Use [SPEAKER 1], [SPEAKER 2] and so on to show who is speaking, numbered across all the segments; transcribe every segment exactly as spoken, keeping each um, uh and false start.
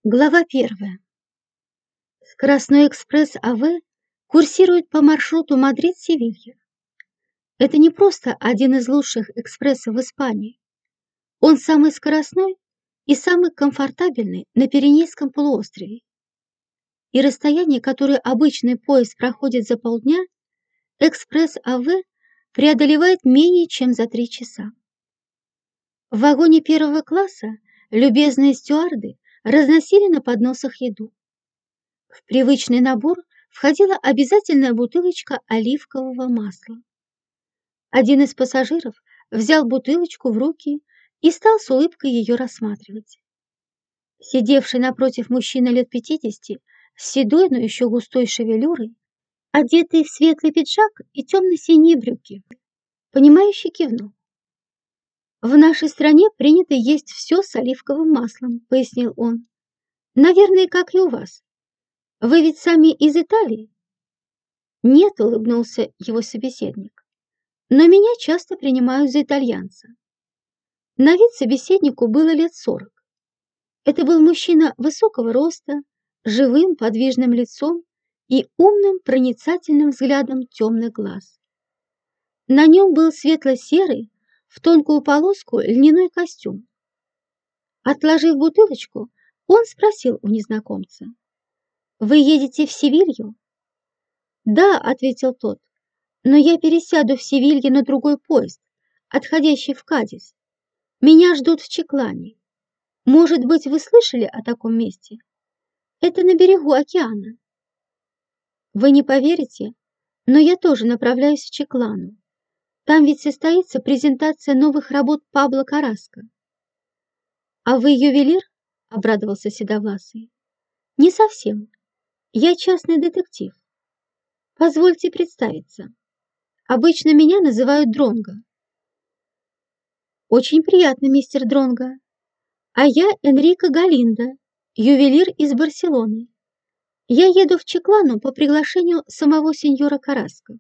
[SPEAKER 1] Глава первая. Скоростной экспресс А В курсирует по маршруту Мадрид-Севилья. Это не просто один из лучших экспрессов в Испании. Он самый скоростной и самый комфортабельный на Пиренейском полуострове. И расстояние, которое обычный поезд проходит за полдня, экспресс А В преодолевает менее чем за три часа. В вагоне первого класса любезные стюарды разносили на подносах еду. В привычный набор входила обязательная бутылочка оливкового масла. Один из пассажиров взял бутылочку в руки и стал с улыбкой ее рассматривать. Сидевший напротив мужчина лет пятидесяти, с седой, но еще густой шевелюрой, одетый в светлый пиджак и темно-синие брюки, понимающе кивнул. «В нашей стране принято есть все с оливковым маслом», — пояснил он. «Наверное, как и у вас. Вы ведь сами из Италии?» «Нет», — улыбнулся его собеседник, «но меня часто принимают за итальянца». На вид собеседнику было лет сорок. Это был мужчина высокого роста, с живым подвижным лицом и умным проницательным взглядом темных глаз. На нем был светло-серый, в тонкую полоску льняной костюм. Отложив бутылочку, он спросил у незнакомца: «Вы едете в Севилью?» «Да», — ответил тот, «но я пересяду в Севилье на другой поезд, отходящий в Кадис. Меня ждут в Чиклане. Может быть, вы слышали о таком месте? Это на берегу океана». «Вы не поверите, но я тоже направляюсь в Чиклану. Там ведь состоится презентация новых работ Пабло Карраско». «А вы ювелир?» — обрадовался седовласый. «Не совсем. Я частный детектив. Позвольте представиться. Обычно меня называют Дронго». «Очень приятно, мистер Дронго. А я Энрико Галиндо, ювелир из Барселоны. Я еду в Чиклану по приглашению самого сеньора Карраско».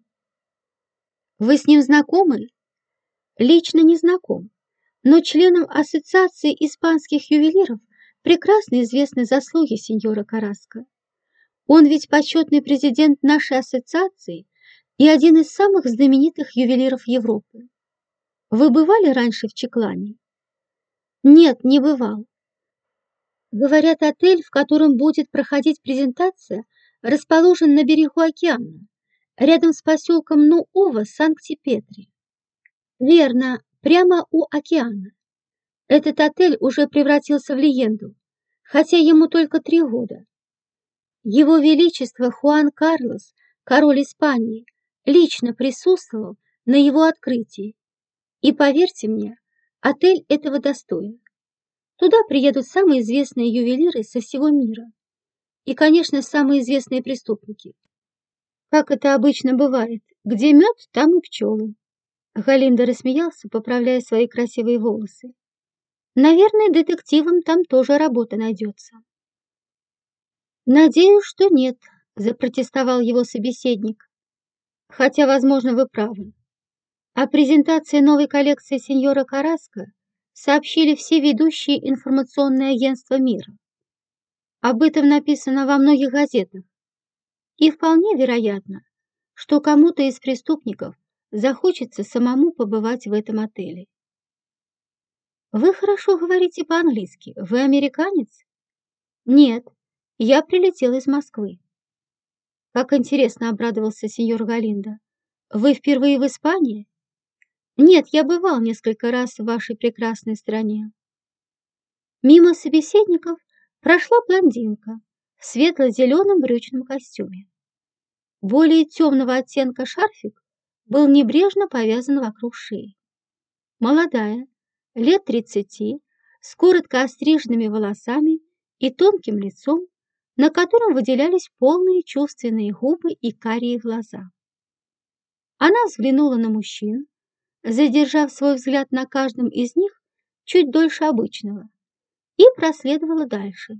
[SPEAKER 1] «Вы с ним знакомы?» «Лично не знаком, но членам Ассоциации испанских ювелиров прекрасно известны заслуги сеньора Карраско. Он ведь почетный президент нашей ассоциации и один из самых знаменитых ювелиров Европы. Вы бывали раньше в Чиклане?» «Нет, не бывал. Говорят, отель, в котором будет проходить презентация, расположен на берегу океана, рядом с поселком Нуово Санкт-Петри». «Верно, прямо у океана. Этот отель уже превратился в легенду, хотя ему только три года. Его Величество Хуан Карлос, король Испании, лично присутствовал на его открытии. И поверьте мне, отель этого достоин. Туда приедут самые известные ювелиры со всего мира. И, конечно, самые известные преступники. Как это обычно бывает, где мед, там и пчелы». Галиндо рассмеялся, поправляя свои красивые волосы. «Наверное, детективам там тоже работа найдется». «Надеюсь, что нет», — запротестовал его собеседник. «Хотя, возможно, вы правы. О презентации новой коллекции сеньора Карраско сообщили все ведущие информационные агентства мира. Об этом написано во многих газетах. И вполне вероятно, что кому-то из преступников захочется самому побывать в этом отеле». «Вы хорошо говорите по-английски. Вы американец?» «Нет, я прилетел из Москвы». «Как интересно», — обрадовался сеньор Галиндо. «Вы впервые в Испании?» «Нет, я бывал несколько раз в вашей прекрасной стране». Мимо собеседников прошла блондинка в светло-зеленом брючном костюме. Более темного оттенка шарфик был небрежно повязан вокруг шеи. Молодая, лет тридцати, с коротко остриженными волосами и тонким лицом, на котором выделялись полные чувственные губы и карие глаза. Она взглянула на мужчин, задержав свой взгляд на каждом из них чуть дольше обычного, и проследовала дальше.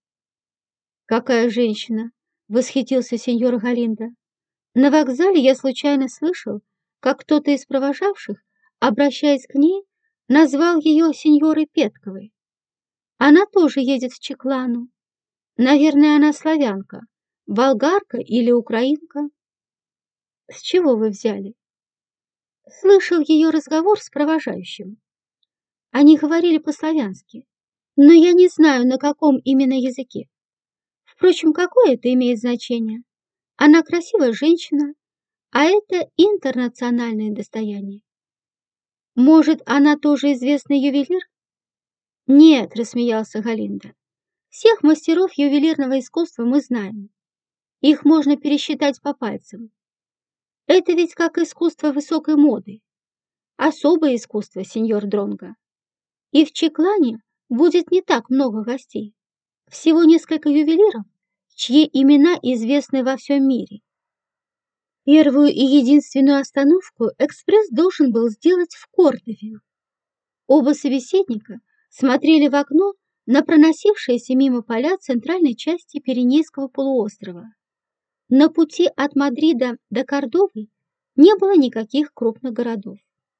[SPEAKER 1] «Какая женщина!» — восхитился сеньор Галиндо. «На вокзале я случайно слышал, как кто-то из провожавших, обращаясь к ней, назвал ее сеньорой Петковой. Она тоже едет в Чиклану. Наверное, она славянка, болгарка или украинка. С чего вы взяли? Слышал ее разговор с провожающим. Они говорили по-славянски, но я не знаю, на каком именно языке. Впрочем, какое это имеет значение? Она красивая женщина, а это интернациональное достояние. Может, она тоже известный ювелир? Нет, рассмеялся Галинда. Всех мастеров ювелирного искусства мы знаем. Их можно пересчитать по пальцам. Это ведь как искусство высокой моды. Особое искусство, сеньор Дронго. И в Чеклане будет не так много гостей. Всего несколько ювелиров, чьи имена известны во всем мире. Первую и единственную остановку экспресс должен был сделать в Кордове. Оба собеседника смотрели в окно на проносившиеся мимо поля центральной части Пиренейского полуострова. На пути от Мадрида до Кордовы не было никаких крупных городов.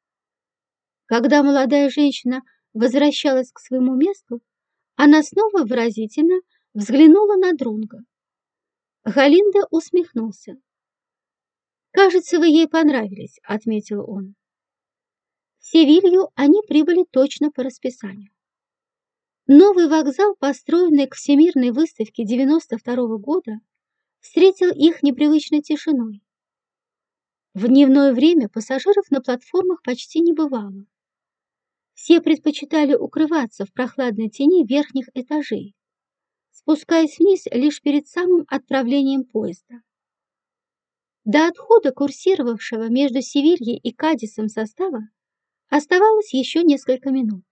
[SPEAKER 1] Когда молодая женщина возвращалась к своему месту, она снова выразительно взглянула на Дронго. Галинда усмехнулся. «Кажется, вы ей понравились», — отметил он. В Севилью они прибыли точно по расписанию. Новый вокзал, построенный к Всемирной выставке девяносто второго года, встретил их непривычной тишиной. В дневное время пассажиров на платформах почти не бывало. Все предпочитали укрываться в прохладной тени верхних этажей, спускаясь вниз лишь перед самым отправлением поезда. До отхода курсировавшего между Севильей и Кадисом состава оставалось еще несколько минут.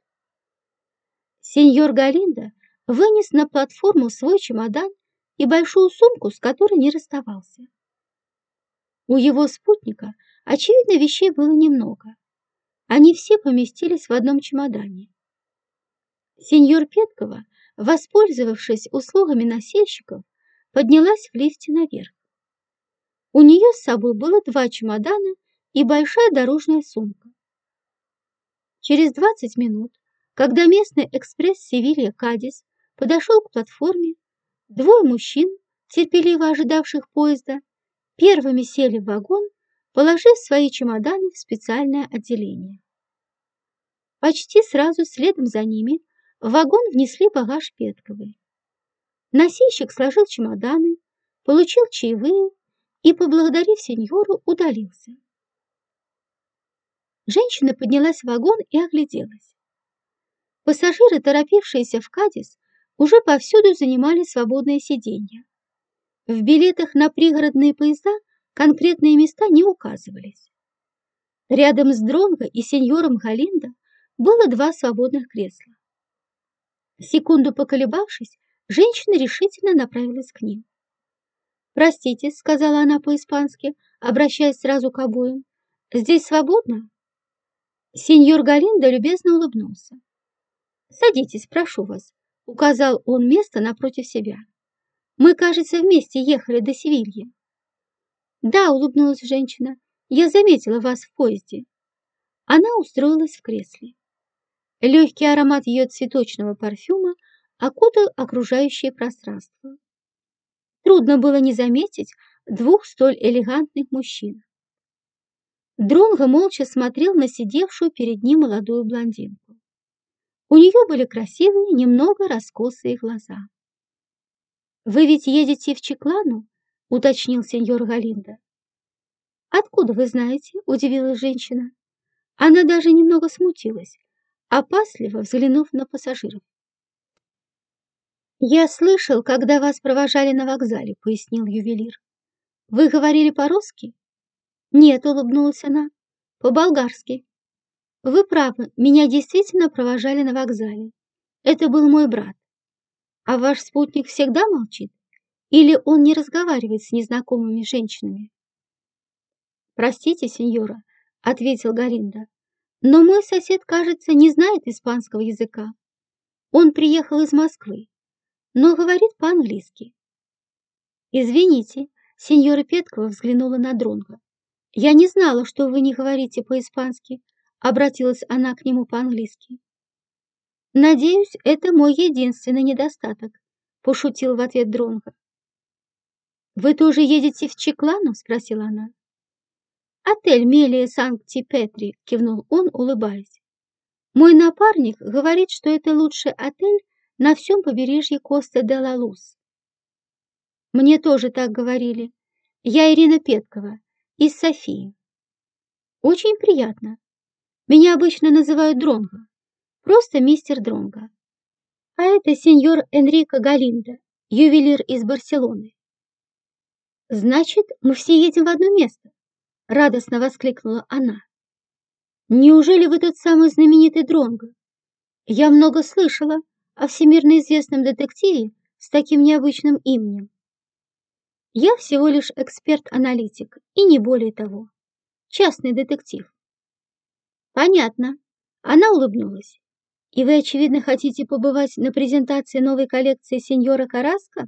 [SPEAKER 1] Сеньор Галинда вынес на платформу свой чемодан и большую сумку, с которой не расставался. У его спутника, очевидно, вещей было немного. Они все поместились в одном чемодане. Сеньор Петкова, воспользовавшись услугами носильщиков, поднялась в лифте наверх. У нее с собой было два чемодана и большая дорожная сумка. Через двадцать минут, когда местный экспресс Севилья-Кадис подошел к платформе, двое мужчин, терпеливо ожидавших поезда, первыми сели в вагон, положив свои чемоданы в специальное отделение. Почти сразу следом за ними в вагон внесли багаж Петковой. Носильщик сложил чемоданы, получил чаевые и, поблагодарив сеньору, удалился. Женщина поднялась в вагон и огляделась. Пассажиры, торопившиеся в Кадис, уже повсюду занимали свободные сиденья. В билетах на пригородные поезда конкретные места не указывались. Рядом с Дронго и сеньором Галиндо было два свободных кресла. Секунду поколебавшись, женщина решительно направилась к ним. «Простите», — сказала она по-испански, обращаясь сразу к обоим, — «здесь свободно?» Сеньор Галиндо любезно улыбнулся. «Садитесь, прошу вас», — указал он место напротив себя. «Мы, кажется, вместе ехали до Севильи». «Да», — улыбнулась женщина, — «я заметила вас в поезде». Она устроилась в кресле. Легкий аромат ее цветочного парфюма окутал окружающее пространство. Трудно было не заметить двух столь элегантных мужчин. Дронго молча смотрел на сидевшую перед ним молодую блондинку. У нее были красивые, немного раскосые глаза. «Вы ведь едете в Чеклану?» — уточнил сеньор Галиндо. «Откуда вы знаете?» — удивилась женщина. Она даже немного смутилась, опасливо взглянув на пассажиров. «Я слышал, когда вас провожали на вокзале», — пояснил ювелир. «Вы говорили по-русски?» «Нет», — улыбнулась она, — «по-болгарски». «Вы правы, меня действительно провожали на вокзале. Это был мой брат. А ваш спутник всегда молчит? Или он не разговаривает с незнакомыми женщинами?» «Простите, сеньора», — ответил Галиндо, — «но мой сосед, кажется, не знает испанского языка. Он приехал из Москвы, но говорит по-английски». «Извините», — сеньора Петкова взглянула на Дронго. «Я не знала, что вы не говорите по-испански», — обратилась она к нему по-английски. «Надеюсь, это мой единственный недостаток», пошутил в ответ Дронго. «Вы тоже едете в Чеклану?» – спросила она. «Отель Мелия Санкт-Петри», – кивнул он, улыбаясь. «Мой напарник говорит, что это лучший отель на всем побережье Коста-де-ла-Лус». «Мне тоже так говорили. Я Ирина Петкова, из Софии». «Очень приятно. Меня обычно называют Дронго, просто мистер Дронго. А это сеньор Энрико Галиндо, ювелир из Барселоны». «Значит, мы все едем в одно место», — радостно воскликнула она. «Неужели вы тот самый знаменитый Дронго? Я много слышала о всемирно известном детективе с таким необычным именем». «Я всего лишь эксперт-аналитик, и не более того. Частный детектив». «Понятно». Она улыбнулась. «И вы, очевидно, хотите побывать на презентации новой коллекции сеньора Караско?»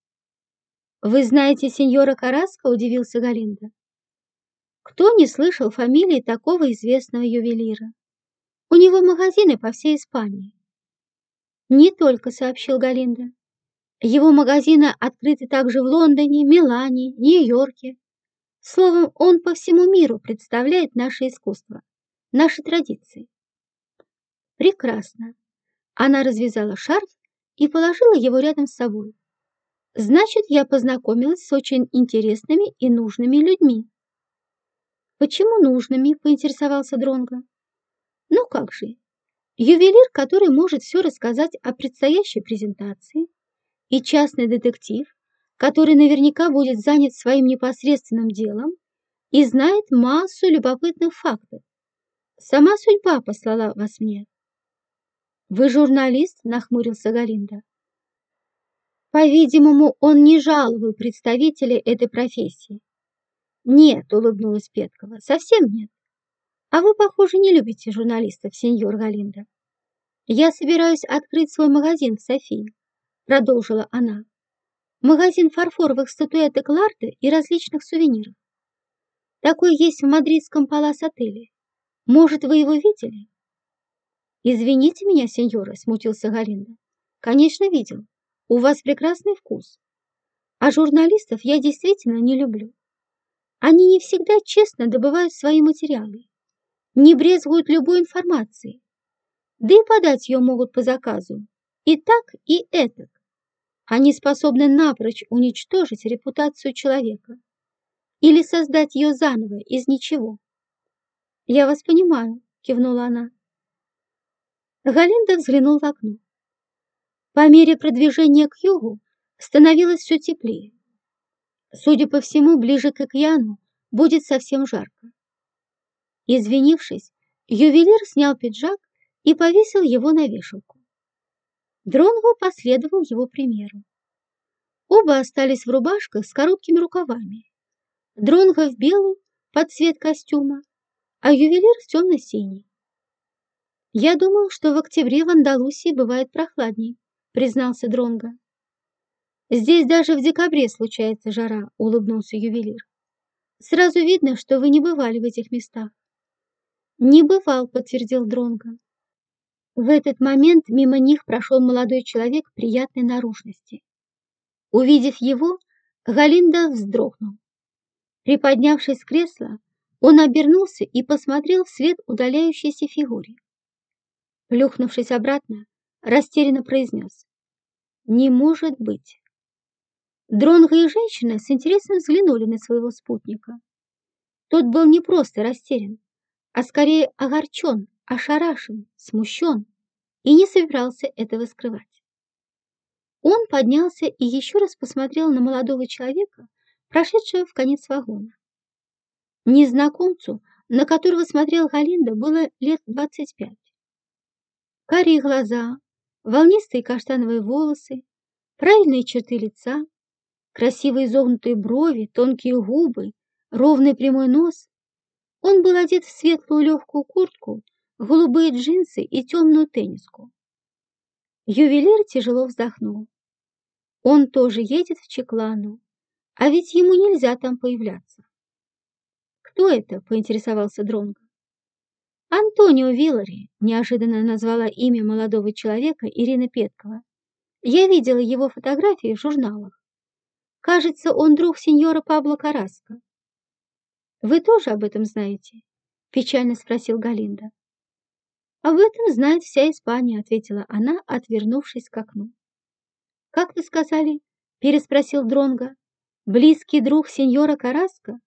[SPEAKER 1] «Вы знаете сеньора Караско?» – удивился Галиндо. «Кто не слышал фамилии такого известного ювелира? У него магазины по всей Испании». «Не только», – сообщил Галиндо. «Его магазины открыты также в Лондоне, Милане, Нью-Йорке. Словом, он по всему миру представляет наше искусство, наши традиции». «Прекрасно». Она развязала шарф и положила его рядом с собой. «Значит, я познакомилась с очень интересными и нужными людьми». «Почему нужными?» – поинтересовался Дронго. «Ну как же, ювелир, который может все рассказать о предстоящей презентации, и частный детектив, который наверняка будет занят своим непосредственным делом и знает массу любопытных фактов. Сама судьба послала вас мне». «Вы журналист?» – нахмурился Галиндо. По-видимому, он не жаловал представителей этой профессии. «Нет», – улыбнулась Петкова, – «совсем нет. А вы, похоже, не любите журналистов, сеньор Галиндо». «Я собираюсь открыть свой магазин в Софии», – продолжила она. «Магазин фарфоровых статуэток Ларте и различных сувениров. Такой есть в мадридском палас-отеле. Может, вы его видели?» «Извините меня, сеньора», – смутился Галиндо. «Конечно, видел. У вас прекрасный вкус. А журналистов я действительно не люблю. Они не всегда честно добывают свои материалы, не брезгуют любой информацией, да и подать ее могут по заказу и так, и этак. Они способны напрочь уничтожить репутацию человека или создать ее заново из ничего». «Я вас понимаю», – кивнула она. Галиндо взглянул в окно. По мере продвижения к югу становилось все теплее. Судя по всему, ближе к океану будет совсем жарко. Извинившись, ювелир снял пиджак и повесил его на вешалку. Дронго последовал его примеру. Оба остались в рубашках с короткими рукавами. Дронго в белый под цвет костюма, а ювелир в темно-синий. «Я думал, что в октябре в Андалусии бывает прохладней», — признался Дронго. «Здесь даже в декабре случается жара», — улыбнулся ювелир. «Сразу видно, что вы не бывали в этих местах». «Не бывал», — подтвердил Дронго. В этот момент мимо них прошел молодой человек приятной наружности. Увидев его, Галиндо вздрогнул. Приподнявшись с кресла, он обернулся и посмотрел вслед удаляющейся фигуре. Плюхнувшись обратно, растерянно произнес: «Не может быть». Дронго и женщина с интересом взглянули на своего спутника. Тот был не просто растерян, а скорее огорчен, ошарашен, смущен и не собирался этого скрывать. Он поднялся и еще раз посмотрел на молодого человека, прошедшего в конец вагона. Незнакомцу, на которого смотрел Галиндо, было лет двадцать пять. Карие глаза, волнистые каштановые волосы, правильные черты лица, красивые изогнутые брови, тонкие губы, ровный прямой нос. Он был одет в светлую легкую куртку, голубые джинсы и темную тенниску. Ювелир тяжело вздохнул. Он тоже едет в Чеклану, а ведь ему нельзя там появляться. «Кто это?» – поинтересовался Дронго. «Антонио Виллари», – неожиданно назвала имя молодого человека Ирина Петкова. Я видела его фотографии в журналах. Кажется, он друг сеньора Пабло Караско. Вы тоже об этом знаете? Печально спросил Галинда. Об этом знает вся Испания, ответила она, отвернувшись к окну. Как вы сказали? Переспросил Дронго. Близкий друг сеньора Караско?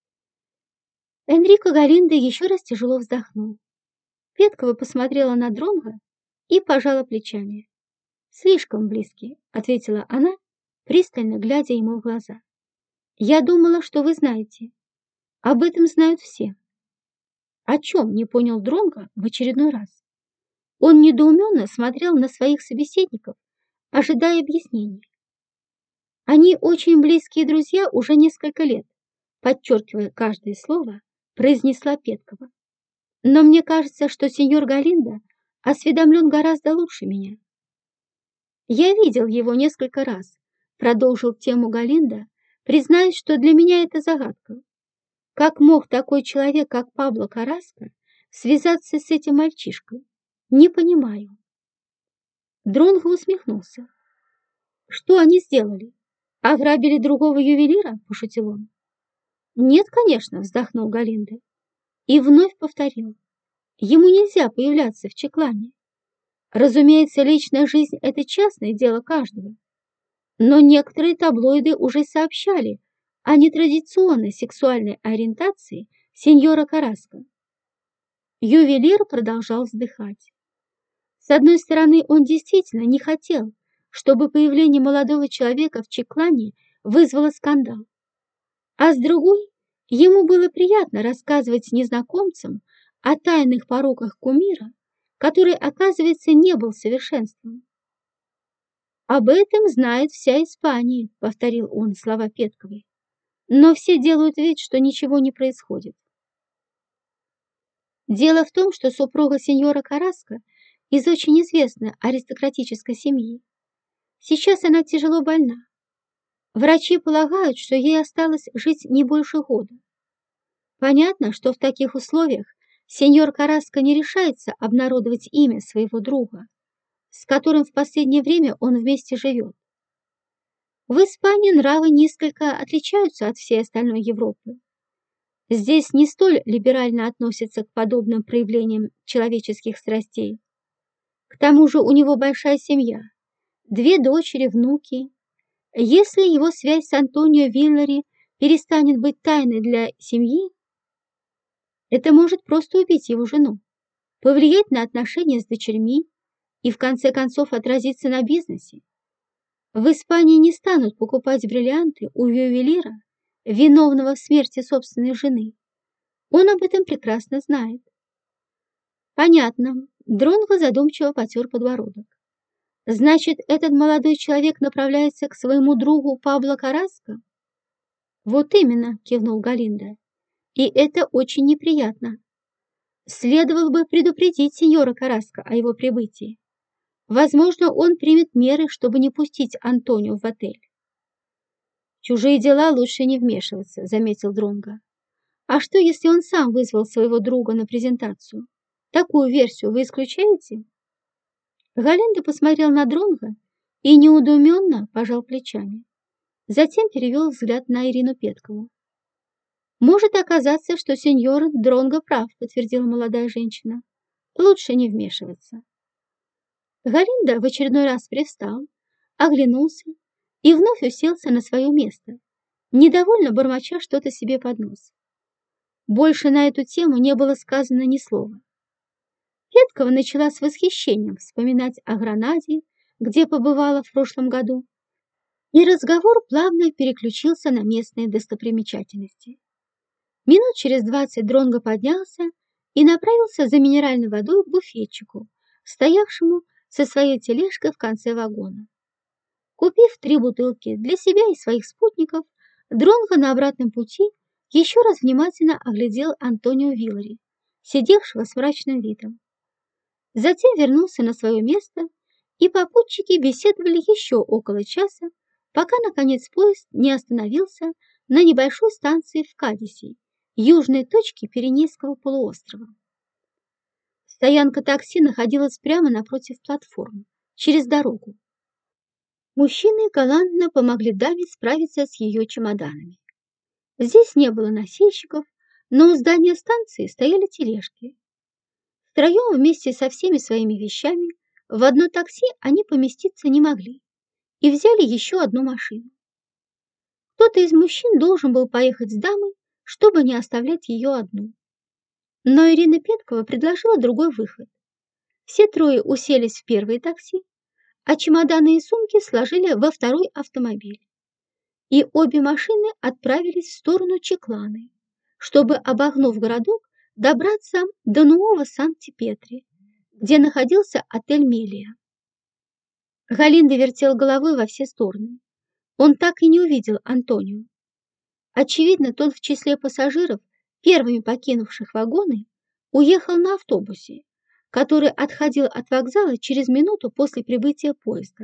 [SPEAKER 1] Энрико Галинда еще раз тяжело вздохнул. Петкова посмотрела на Дронго и пожала плечами. «Слишком близкий», — ответила она, пристально глядя ему в глаза. «Я думала, что вы знаете. Об этом знают все». «О чем?» — не понял Дронго в очередной раз. Он недоуменно смотрел на своих собеседников, ожидая объяснений. «Они очень близкие друзья уже несколько лет», подчеркивая каждое слово, произнесла Петкова. «Но мне кажется, что сеньор Галинда осведомлен гораздо лучше меня». «Я видел его несколько раз», — продолжил тему Галинда, признаясь, что для меня это загадка. Как мог такой человек, как Пабло Караско, связаться с этим мальчишкой? Не понимаю. Дронго усмехнулся. «Что они сделали? Ограбили другого ювелира?» – пошутил он. «Нет, конечно», – вздохнул Галинда. И вновь повторил. «Ему нельзя появляться в Чеклане. Разумеется, личная жизнь – это частное дело каждого. Но некоторые таблоиды уже сообщали о нетрадиционной сексуальной ориентации сеньора Караско». Ювелир продолжал вздыхать. С одной стороны, он действительно не хотел, чтобы появление молодого человека в Чеклане вызвало скандал. А с другой, ему было приятно рассказывать незнакомцам о тайных пороках кумира, который, оказывается, не был совершенством. «Об этом знает вся Испания», — повторил он слова Петковой. «Но все делают вид, что ничего не происходит». Дело в том, что супруга сеньора Караско из очень известной аристократической семьи. Сейчас она тяжело больна. Врачи полагают, что ей осталось жить не больше года. Понятно, что в таких условиях сеньор Караско не решается обнародовать имя своего друга, с которым в последнее время он вместе живет. В Испании нравы несколько отличаются от всей остальной Европы. Здесь не столь либерально относятся к подобным проявлениям человеческих страстей. К тому же у него большая семья, две дочери, внуки. Если его связь с Антонио Виллари перестанет быть тайной для семьи, это может просто убить его жену, повлиять на отношения с дочерьми и в конце концов отразиться на бизнесе. В Испании не станут покупать бриллианты у ювелира, виновного в смерти собственной жены. Он об этом прекрасно знает. Понятно. Дронго задумчиво потер подбородок. Значит, этот молодой человек направляется к своему другу Пабло Караско? Вот именно, кивнул Галинда. И это очень неприятно. Следовало бы предупредить сеньора Караско о его прибытии. Возможно, он примет меры, чтобы не пустить Антонио в отель. В чужие дела лучше не вмешиваться, заметил Дронго. А что, если он сам вызвал своего друга на презентацию? Такую версию вы исключаете? Галинда посмотрел на Дронго и неудуменно пожал плечами. Затем перевел взгляд на Ирину Петкову. «Может оказаться, что сеньор Дронго прав», — подтвердила молодая женщина. «Лучше не вмешиваться». Галинда в очередной раз привстал, оглянулся и вновь уселся на свое место, недовольно бормоча что-то себе под нос. Больше на эту тему не было сказано ни слова. Петкова начала с восхищением вспоминать о Гранаде, где побывала в прошлом году, и разговор плавно переключился на местные достопримечательности. Минут через двадцать Дронго поднялся и направился за минеральной водой к буфетчику, стоявшему со своей тележкой в конце вагона. Купив три бутылки для себя и своих спутников, Дронго на обратном пути еще раз внимательно оглядел Антонио Виллари, сидевшего с мрачным видом. Затем вернулся на свое место, и попутчики беседовали еще около часа, пока, наконец, поезд не остановился на небольшой станции в Кадисе, южной точке Пиренейского полуострова. Стоянка такси находилась прямо напротив платформы, через дорогу. Мужчины галантно помогли даме справиться с ее чемоданами. Здесь не было носильщиков, но у здания станции стояли тележки. Втроем вместе со всеми своими вещами в одно такси они поместиться не могли и взяли еще одну машину. Кто-то из мужчин должен был поехать с дамой, чтобы не оставлять ее одну. Но Ирина Петкова предложила другой выход. Все трое уселись в первое такси, а чемоданы и сумки сложили во второй автомобиль. И обе машины отправились в сторону Чекланы, чтобы, обогнув городок, добраться до Нового Санкт-Петри, где находился отель «Мелия». Галинда вертел головой во все стороны. Он так и не увидел Антонио. Очевидно, тот в числе пассажиров, первыми покинувших вагоны, уехал на автобусе, который отходил от вокзала через минуту после прибытия поезда.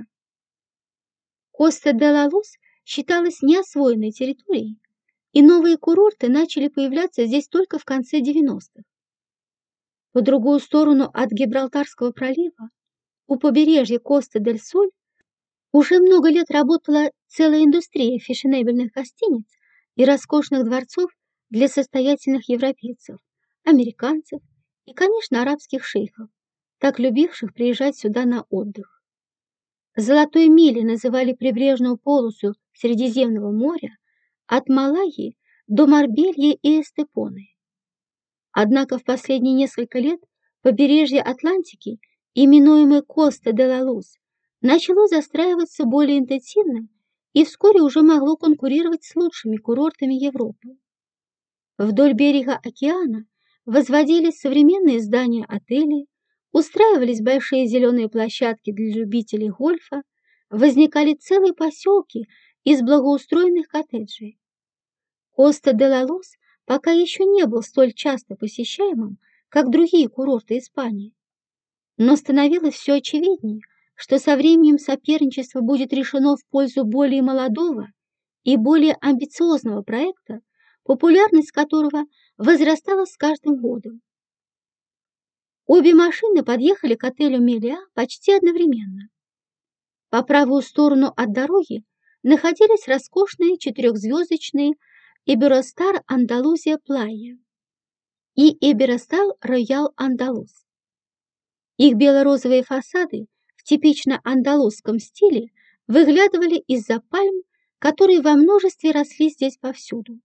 [SPEAKER 1] Коста-де-ла-Лус считалась неосвоенной территорией, и новые курорты начали появляться здесь только в конце девяностых. По другую сторону от Гибралтарского пролива, у побережья Коста-дель-Соль, уже много лет работала целая индустрия фешенебельных гостиниц и роскошных дворцов для состоятельных европейцев, американцев и, конечно, арабских шейхов, так любивших приезжать сюда на отдых. Золотой милей называли прибрежную полосу Средиземного моря от Малайи до Марбельи и Эстепоны. Однако в последние несколько лет побережье Атлантики, именуемое Коста-де-ла-Лус, начало застраиваться более интенсивно и вскоре уже могло конкурировать с лучшими курортами Европы. Вдоль берега океана возводились современные здания отелей, устраивались большие зеленые площадки для любителей гольфа, возникали целые поселки из благоустроенных коттеджей. Коста-де-ла-Лус пока еще не был столь часто посещаемым, как другие курорты Испании. Но становилось все очевиднее, что со временем соперничество будет решено в пользу более молодого и более амбициозного проекта, популярность которого возрастала с каждым годом. Обе машины подъехали к отелю «Мелия» почти одновременно. По правую сторону от дороги находились роскошные четырехзвездочные Иберостар Андалузия Плайя и Иберостар Роял Андалуз. Их бело-розовые фасады в типично андалузском стиле выглядывали из-за пальм, которые во множестве росли здесь повсюду.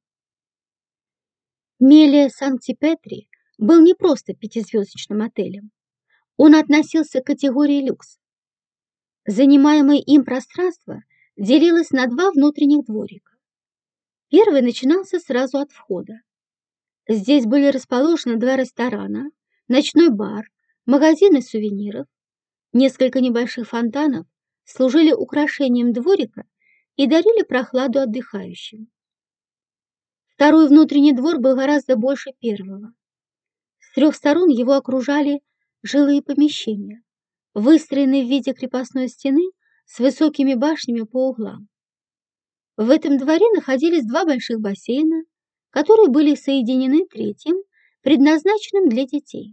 [SPEAKER 1] Мелия Санкт-Петри был не просто пятизвездочным отелем. Он относился к категории люкс. Занимаемое им пространство делилось на два внутренних дворика. Первый начинался сразу от входа. Здесь были расположены два ресторана, ночной бар, магазины сувениров. Несколько небольших фонтанов служили украшением дворика и дарили прохладу отдыхающим. Второй внутренний двор был гораздо больше первого. С трех сторон его окружали жилые помещения, выстроенные в виде крепостной стены с высокими башнями по углам. В этом дворе находились два больших бассейна, которые были соединены третьим, предназначенным для детей.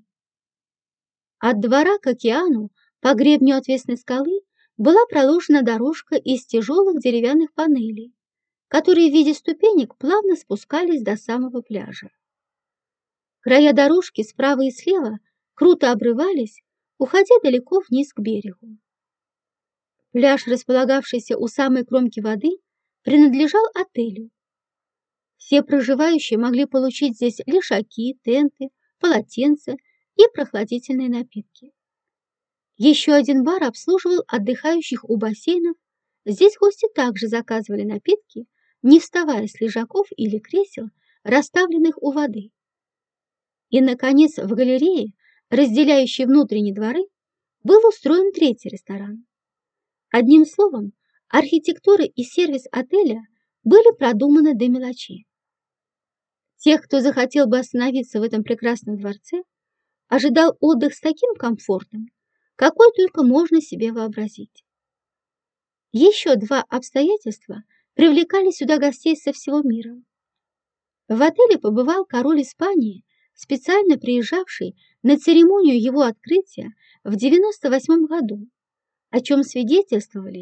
[SPEAKER 1] От двора к океану по гребню отвесной скалы была проложена дорожка из тяжелых деревянных панелей, которые в виде ступенек плавно спускались до самого пляжа. Края дорожки справа и слева круто обрывались, уходя далеко вниз к берегу. Пляж, располагавшийся у самой кромки воды, принадлежал отелю. Все проживающие могли получить здесь лежаки, тенты, полотенца и прохладительные напитки. Еще один бар обслуживал отдыхающих у бассейнов. Здесь гости также заказывали напитки, не вставая с лежаков или кресел, расставленных у воды. И, наконец, в галерее, разделяющей внутренние дворы, был устроен третий ресторан. Одним словом, архитектура и сервис отеля были продуманы до мелочей. Тех, кто захотел бы остановиться в этом прекрасном дворце, ожидал отдых с таким комфортом, какой только можно себе вообразить. Еще два обстоятельства привлекали сюда гостей со всего мира. В отеле побывал король Испании, специально приезжавший на церемонию его открытия в девяносто восьмом году, о чем свидетельствовали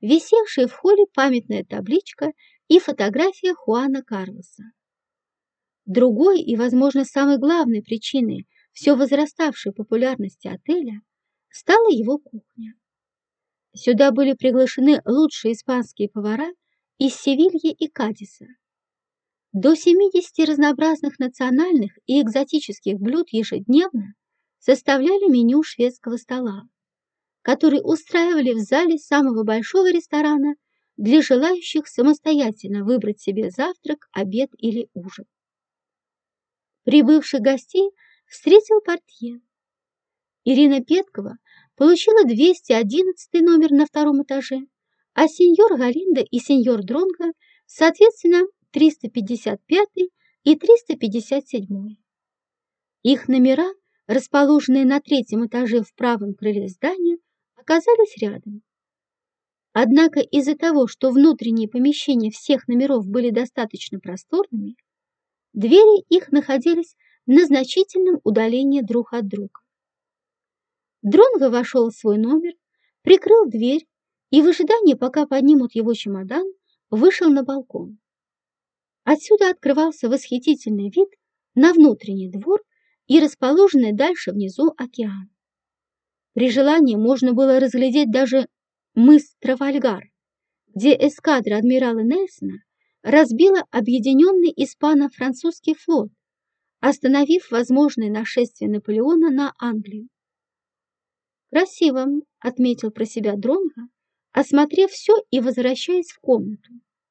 [SPEAKER 1] висевшая в холле памятная табличка и фотография Хуана Карлоса. Другой и, возможно, самой главной причиной все возраставшей популярности отеля стала его кухня. Сюда были приглашены лучшие испанские повара из Севильи и Кадиса. До семидесяти разнообразных национальных и экзотических блюд ежедневно составляли меню шведского стола, который устраивали в зале самого большого ресторана для желающих самостоятельно выбрать себе завтрак, обед или ужин. Прибывших гостей встретил портье. Ирина Петкова получила двести одиннадцатый номер на втором этаже, а сеньор Галинда и сеньор Дронго, соответственно, триста пятьдесят пятый и триста пятьдесят седьмой. Их номера, расположенные на третьем этаже в правом крыле здания, оказались рядом. Однако из-за того, что внутренние помещения всех номеров были достаточно просторными, двери их находились на значительном удалении друг от друга. Дронго вошел в свой номер, прикрыл дверь и в ожидании, пока поднимут его чемодан, вышел на балкон. Отсюда открывался восхитительный вид на внутренний двор и расположенный дальше внизу океан. При желании можно было разглядеть даже мыс Трафальгар, где эскадра адмирала Нельсона разбила объединенный испано-французский флот, остановив возможное нашествие Наполеона на Англию. «Красиво», — отметил про себя Дронго, осмотрев все и возвращаясь в комнату.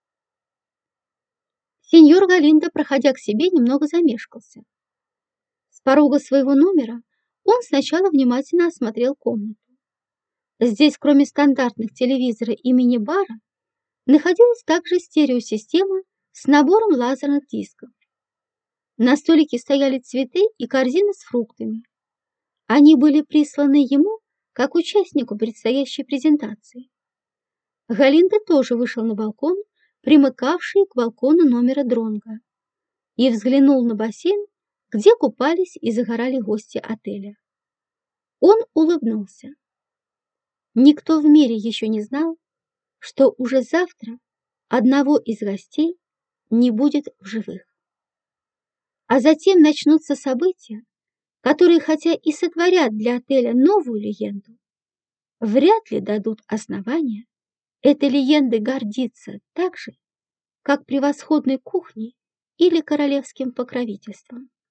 [SPEAKER 1] Сеньор Галинда, проходя к себе, немного замешкался. С порога своего номера он сначала внимательно осмотрел комнату. Здесь, кроме стандартных телевизора и мини-бара, находилась также стереосистема с набором лазерных дисков. На столике стояли цветы и корзины с фруктами. Они были присланы ему как участнику предстоящей презентации. Галинда тоже вышел на балкон, примыкавший к балкону номера Дронго, и взглянул на бассейн, где купались и загорали гости отеля. Он улыбнулся. Никто в мире еще не знал, что уже завтра одного из гостей не будет в живых. А затем начнутся события, которые, хотя и сотворят для отеля новую легенду, вряд ли дадут основания этой легендой гордиться так же, как превосходной кухней или королевским покровительством.